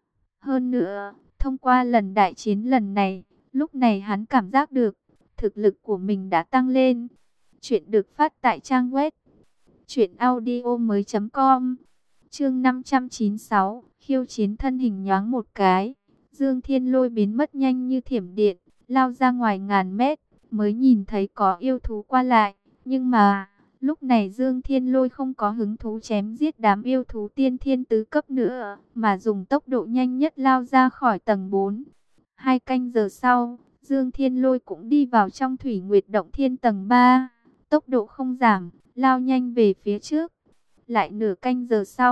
Hơn nữa, thông qua lần đại chiến lần này, lúc này hắn cảm giác được, thực lực của mình đã tăng lên. Chuyện được phát tại trang web truyện audio mới chấm com. Chương năm trăm chín mươi sáu, khiêu chiến. Thân hình nhoáng một cái, Dương Thiên Lôi biến mất nhanh như thiểm điện, lao ra ngoài ngàn mét, mới nhìn thấy có yêu thú qua lại, nhưng mà lúc này Dương Thiên Lôi không có hứng thú chém giết đám yêu thú tiên thiên tứ cấp nữa, mà dùng tốc độ nhanh nhất lao ra khỏi tầng bốn. Hai canh giờ sau, Dương Thiên Lôi cũng đi vào trong Thủy Nguyệt Động Thiên tầng ba, tốc độ không giảm, lao nhanh về phía trước. Lại nửa canh giờ sau,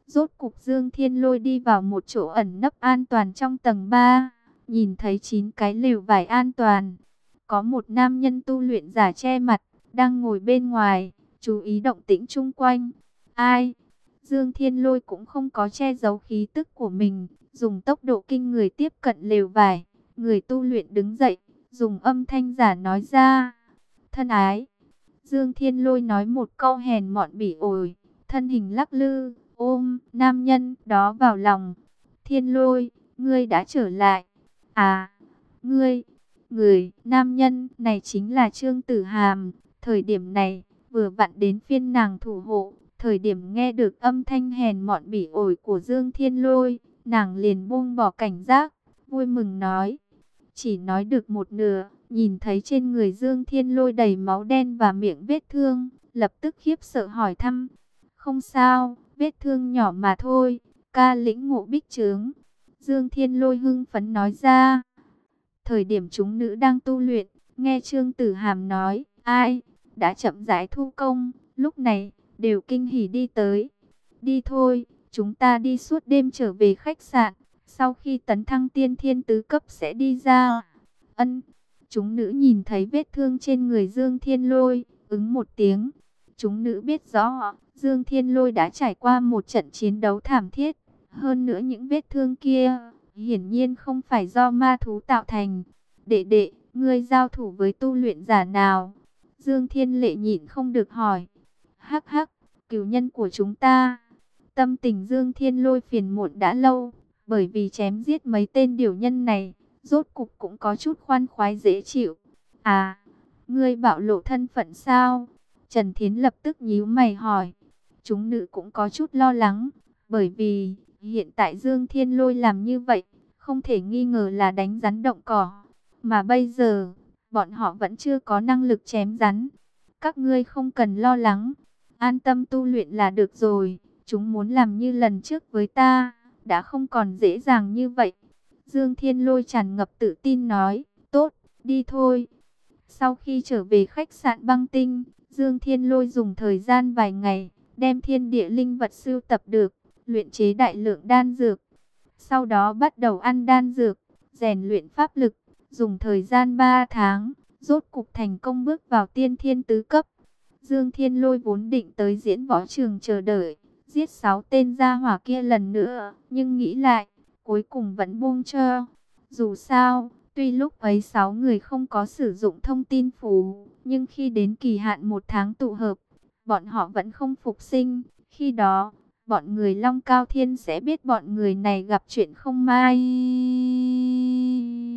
Rốt cục Dương Thiên Lôi đi vào một chỗ ẩn nấp an toàn trong tầng ba, nhìn thấy chín cái lều vải an toàn. Có một nam nhân tu luyện giả che mặt, đang ngồi bên ngoài, chú ý động tĩnh chung quanh. Ai? Dương Thiên Lôi cũng không có che giấu khí tức của mình, dùng tốc độ kinh người tiếp cận lều vải. Người tu luyện đứng dậy, dùng âm thanh giả nói ra. Thân ái. Dương Thiên Lôi nói một câu hèn mọn bỉ ổi, thân hình lắc lư, ôm nam nhân đó vào lòng. Thiên Lôi, ngươi đã trở lại. À, ngươi, người nam nhân này chính là Trương Tử Hàm. Thời điểm này, vừa vặn đến phiên nàng thủ hộ. Thời điểm nghe được âm thanh hèn mọn bỉ ổi của Dương Thiên Lôi, nàng liền buông bỏ cảnh giác, vui mừng nói. Chỉ nói được một nửa, nhìn thấy trên người Dương Thiên Lôi đầy máu đen và miệng vết thương, lập tức khiếp sợ hỏi thăm. Không sao, vết thương nhỏ mà thôi, ca lĩnh ngộ bích trướng. Dương Thiên Lôi hưng phấn nói ra. Thời điểm chúng nữ đang tu luyện, nghe Trương Tử Hàm nói, ai, đã chậm rãi thu công, lúc này, đều kinh hỉ đi tới. Đi thôi, chúng ta đi suốt đêm trở về khách sạn, sau khi tấn thăng tiên thiên tứ cấp sẽ đi ra. Ân, chúng nữ nhìn thấy vết thương trên người Dương Thiên Lôi, ứng một tiếng. Chúng nữ biết rõ, Dương Thiên Lôi đã trải qua một trận chiến đấu thảm thiết. Hơn nữa những vết thương kia, hiển nhiên không phải do ma thú tạo thành. Đệ đệ, ngươi giao thủ với tu luyện giả nào? Dương Thiên Lệ nhịn không được hỏi. Hắc hắc, cửu nhân của chúng ta. Tâm tình Dương Thiên Lôi phiền muộn đã lâu, bởi vì chém giết mấy tên điều nhân này, rốt cục cũng có chút khoan khoái dễ chịu. À, ngươi bạo lộ thân phận sao? Trần Thiến lập tức nhíu mày hỏi. Chúng nữ cũng có chút lo lắng, bởi vì hiện tại Dương Thiên Lôi làm như vậy, không thể nghi ngờ là đánh rắn động cỏ. Mà bây giờ, bọn họ vẫn chưa có năng lực chém rắn. Các ngươi không cần lo lắng, an tâm tu luyện là được rồi. Chúng muốn làm như lần trước với ta, đã không còn dễ dàng như vậy. Dương Thiên Lôi tràn ngập tự tin nói, tốt, đi thôi. Sau khi trở về khách sạn Băng Tinh, Dương Thiên Lôi dùng thời gian vài ngày, đem thiên địa linh vật sưu tập được, luyện chế đại lượng đan dược. Sau đó bắt đầu ăn đan dược, rèn luyện pháp lực, dùng thời gian ba tháng, rốt cục thành công bước vào tiên thiên tứ cấp. Dương Thiên Lôi vốn định tới diễn võ trường chờ đợi, giết sáu tên gia hỏa kia lần nữa, nhưng nghĩ lại, cuối cùng vẫn buông cho. Dù sao, tuy lúc ấy sáu người không có sử dụng thông tin phù, nhưng khi đến kỳ hạn một tháng tụ hợp, bọn họ vẫn không phục sinh. Khi đó, bọn người Long Cao Thiên sẽ biết bọn người này gặp chuyện không may.